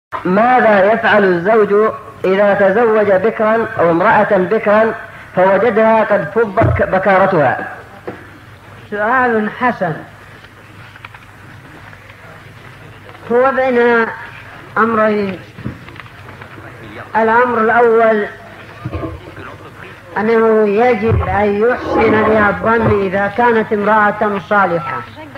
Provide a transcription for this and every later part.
ماذا يفعل الزوج إذا تزوج بكرا أو امرأة بكرا فوجدها قد فضت بكارتها؟ سؤال حسن. هو بين أمرين. الأمر الأول أنه يجب أن يحسن بها الظن إذا كانت امرأة صالحة.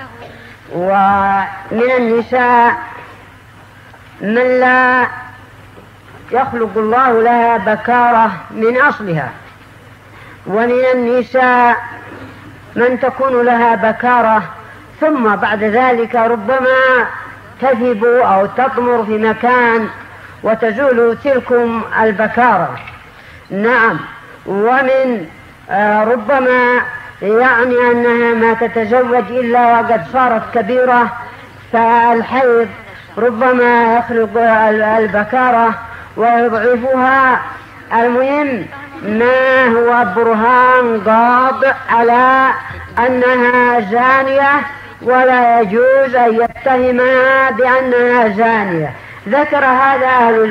ومن النساء من لا يخلق الله لها بكارة من أصلها، ومن النساء من تكون لها بكارة ثم بعد ذلك ربما تذهب أو تطمر في مكان وتزول تلكم البكارة. نعم. ومن ربما يعني أنها ما تتزوج إلا وقد صارت كبيرة، فالحيض ربما يخلق البكارة ويضعفها. المهم ما هو برهان قاطع على أنها زانية ولا يجوز أن يتهمها بأنها زانية. ذكر هذا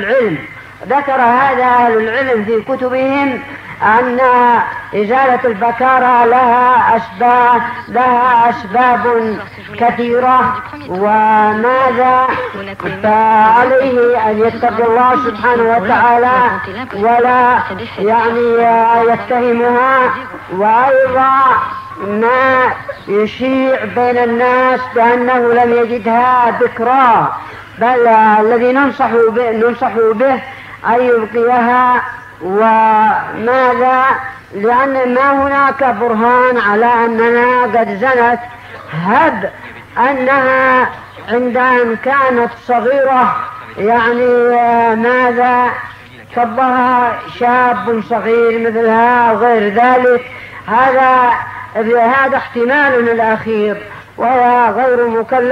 أهل العلم في كتبهم أن إزالة البكارة لها أسباب كثيرة، وماذا فعليه أن يتقي الله سبحانه وتعالى ولا يتهمها. وأيضا ما يشيع بين الناس بأنه لم يجدها بكرا، بل الذي ننصح به أن يبقيها. وماذا؟ لأن ما هناك برهان على أننا قد زنت، هب أنها عند أن كانت صغيرة ماذا صبها شاب صغير مثلها وغير ذلك. هذا احتمال الأخير، وهي غير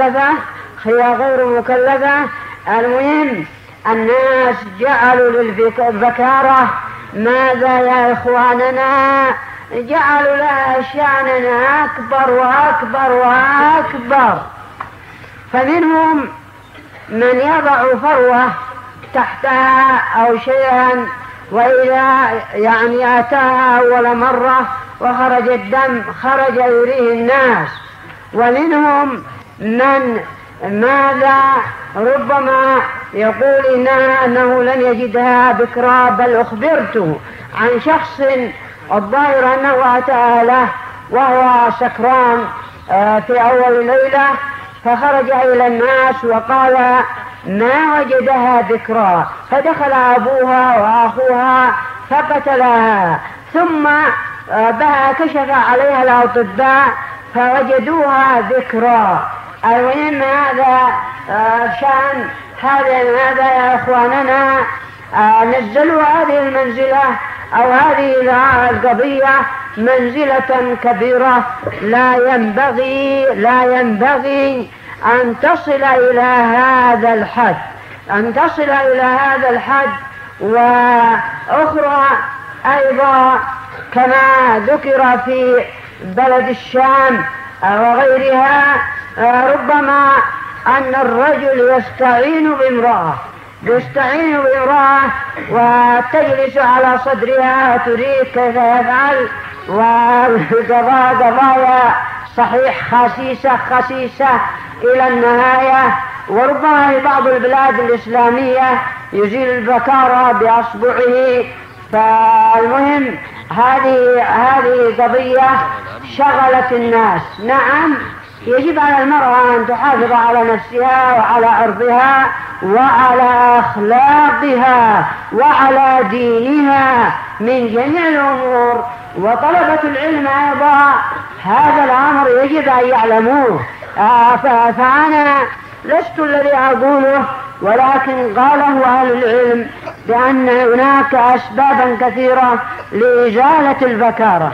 مكلفة. المهم الناس جعلوا للبكارة ماذا يا إخواننا؟ جعلوا لها شأنا أكبر. فمنهم من يضع فروة تحتها أو شيئا، وإذا أتاها أول مرة وخرج الدم خرج يريه الناس. ومنهم من ماذا ربما يقول أنه لن يجدها بكرا، بل أخبرته عن شخص الظاهر أنه أتى له وهو سكران في أول ليلة، فخرج إلى الناس وقال ما وجدها بكرا، فدخل أبوها وأخوها فقتلها، ثم كشف عليها الأطباء فوجدوها بكرا. المهم هذا شأن هذا يا إخواننا. نزلوا هذه المنزلة أو هذه القضية منزلة كبيرة، لا ينبغي أن تصل إلى هذا الحد. وأخرى أيضا كما ذكر في بلد الشام وغيرها، ربما أن الرجل يستعين بامرأة وتجلس على صدرها وتريد كيف يفعل، وقضايا صحيح خسيسة إلى النهاية. وربما في بعض البلاد الإسلامية يزيل البكارة بأصبعه. فالمهم هذه قضية شغلت الناس. نعم، يجب على المرأة أن تحافظ على نفسها وعلى عرضها وعلى أخلاقها وعلى دينها من جميع الأمور. وطلبة العلم أيضا هذا الأمر يجب أن يعلموه. فأنا لست الذي أقوله، ولكن قاله أهل العلم بأن هناك أسبابا كثيرة لإزالة البكارة.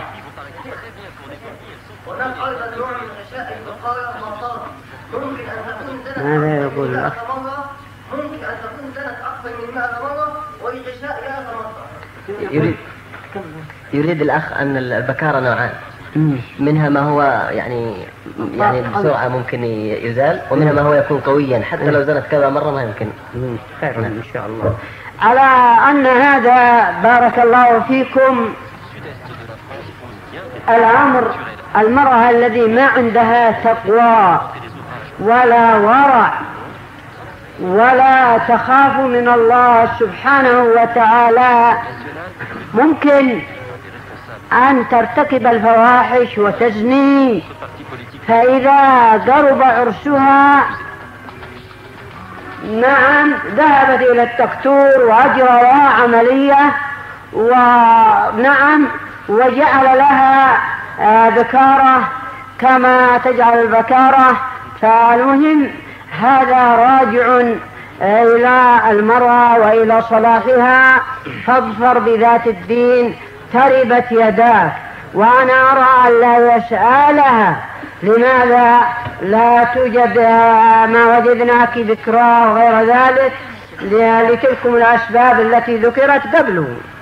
ماذا يقول الأخ؟ ممكن أن تكون زنت أكثر من 100 مرة والغشاء 100 مرة. يريد الأخ أن البكارة نوعان. منها ما هو يعني بسرعة ممكن يزال، ومنها ما هو يكون قويا حتى لو زنت كذا مرة ما يمكن. خير إن شاء الله. على أن هذا بارك الله فيكم الأمر المرأة الذي ما عندها تقوى ولا ورع ولا تخاف من الله سبحانه وتعالى ممكن أن ترتكب الفواحش وتزني، فإذا قرب عرسها نعم ذهبت إلى الدكتور وأجرى لها عملية ونعم وجعل لها بكارة كما تجعل البكارة. فالمهم هذا راجع إلى المرأة وإلى صلاحها، فاظفر بذات الدين تربت يداك. وأنا أرى أن لا يسألها لماذا لا توجد ما وجدناك ذكرى وغير ذلك لتلكم الأسباب التي ذكرت قبله.